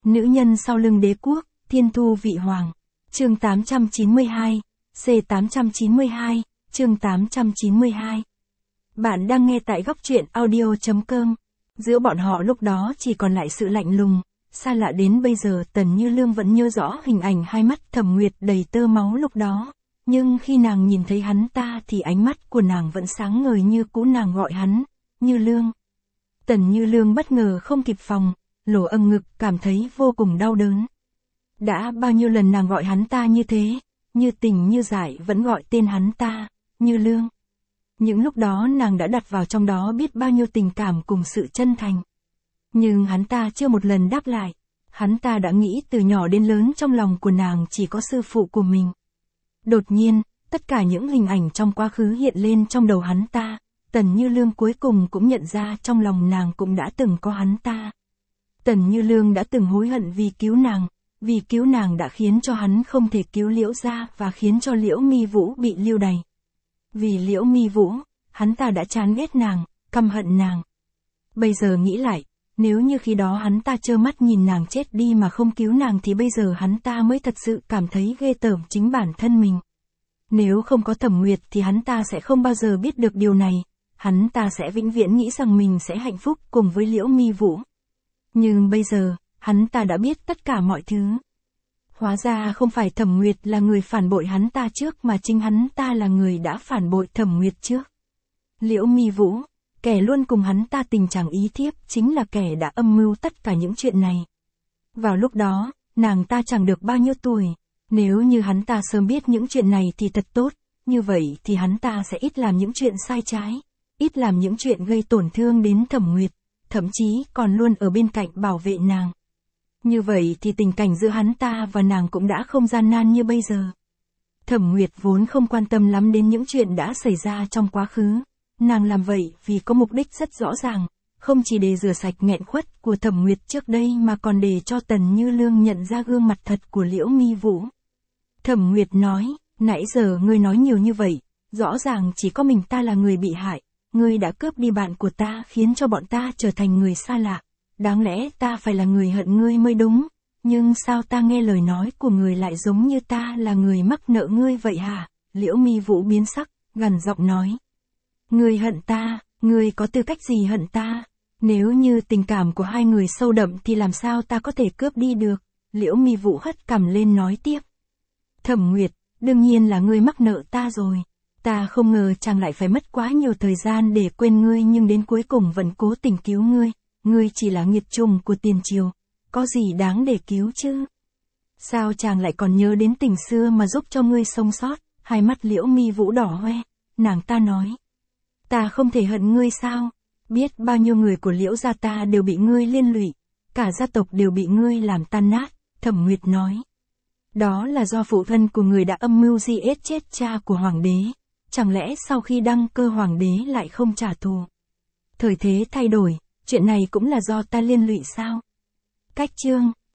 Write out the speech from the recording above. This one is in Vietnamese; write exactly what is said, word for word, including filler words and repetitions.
Nữ nhân sau lưng đế quốc, thiên thu vị hoàng. Chương tám trăm chín mươi hai, C tám trăm chín mươi hai, chương tám trăm chín mươi hai. Bạn đang nghe tại góc truyện audio chấm com. Giữa bọn họ lúc đó chỉ còn lại sự lạnh lùng, xa lạ đến bây giờ Tần Như Lương vẫn nhớ rõ hình ảnh hai mắt Thẩm Nguyệt đầy tơ máu lúc đó. Nhưng khi nàng nhìn thấy hắn ta thì ánh mắt của nàng vẫn sáng ngời như cũ, nàng gọi hắn, Như Lương. Tần Như Lương bất ngờ không kịp phòng, lỗ âm ngực cảm thấy vô cùng đau đớn. Đã bao nhiêu lần nàng gọi hắn ta như thế, như tình như dại vẫn gọi tên hắn ta, Như Lương. Những lúc đó nàng đã đặt vào trong đó biết bao nhiêu tình cảm cùng sự chân thành. Nhưng hắn ta chưa một lần đáp lại, hắn ta đã nghĩ từ nhỏ đến lớn trong lòng của nàng chỉ có sư phụ của mình. Đột nhiên, tất cả những hình ảnh trong quá khứ hiện lên trong đầu hắn ta, Tần Như Lương cuối cùng cũng nhận ra trong lòng nàng cũng đã từng có hắn ta. Tần Như Lương đã từng hối hận vì cứu nàng, vì cứu nàng đã khiến cho hắn không thể cứu Liễu gia và khiến cho Liễu Mi Vũ bị lưu đày. Vì Liễu Mi Vũ, hắn ta đã chán ghét nàng, căm hận nàng. Bây giờ nghĩ lại, nếu như khi đó hắn ta trơ mắt nhìn nàng chết đi mà không cứu nàng thì bây giờ hắn ta mới thật sự cảm thấy ghê tởm chính bản thân mình. Nếu không có Thẩm Nguyệt thì hắn ta sẽ không bao giờ biết được điều này, hắn ta sẽ vĩnh viễn nghĩ rằng mình sẽ hạnh phúc cùng với Liễu Mi Vũ. Nhưng bây giờ, hắn ta đã biết tất cả mọi thứ. Hóa ra không phải Thẩm Nguyệt là người phản bội hắn ta trước mà chính hắn ta là người đã phản bội Thẩm Nguyệt trước. Liễu Mi Vũ, kẻ luôn cùng hắn ta tình chẳng ý thiếp, chính là kẻ đã âm mưu tất cả những chuyện này. Vào lúc đó, nàng ta chẳng được bao nhiêu tuổi. Nếu như hắn ta sớm biết những chuyện này thì thật tốt, như vậy thì hắn ta sẽ ít làm những chuyện sai trái, ít làm những chuyện gây tổn thương đến Thẩm Nguyệt, thậm chí còn luôn ở bên cạnh bảo vệ nàng. Như vậy thì tình cảnh giữa hắn ta và nàng cũng đã không gian nan như bây giờ. Thẩm Nguyệt vốn không quan tâm lắm đến những chuyện đã xảy ra trong quá khứ. Nàng làm vậy vì có mục đích rất rõ ràng, không chỉ để rửa sạch nghẹn khuất của Thẩm Nguyệt trước đây mà còn để cho Tần Như Lương nhận ra gương mặt thật của Liễu Mi Vũ. Thẩm Nguyệt nói, nãy giờ ngươi nói nhiều như vậy, rõ ràng chỉ có mình ta là người bị hại, ngươi đã cướp đi bạn của ta khiến cho bọn ta trở thành người xa lạ, đáng lẽ ta phải là người hận ngươi mới đúng, nhưng sao ta nghe lời nói của người lại giống như ta là người mắc nợ ngươi vậy hả? Liễu Mi Vũ biến sắc, gằn giọng nói. Ngươi hận ta, ngươi có tư cách gì hận ta? Nếu như tình cảm của hai người sâu đậm thì làm sao ta có thể cướp đi được? Liễu Mi Vũ hất cằm lên nói tiếp. Thẩm Nguyệt, đương nhiên là ngươi mắc nợ ta rồi. Ta không ngờ chàng lại phải mất quá nhiều thời gian để quên ngươi nhưng đến cuối cùng vẫn cố tình cứu ngươi. Ngươi chỉ là nghiệt trùng của tiền triều, có gì đáng để cứu chứ? Sao chàng lại còn nhớ đến tình xưa mà giúp cho ngươi sống sót? Hai mắt Liễu Mi Vũ đỏ hoe, nàng ta nói. Ta không thể hận ngươi sao? Biết bao nhiêu người của Liễu gia ta đều bị ngươi liên lụy, cả gia tộc đều bị ngươi làm tan nát, Thẩm Nguyệt nói. Đó là do phụ thân của người đã âm mưu giết chết cha của hoàng đế, chẳng lẽ sau khi đăng cơ hoàng đế lại không trả thù? Thời thế thay đổi, chuyện này cũng là do ta liên lụy sao? Cách chương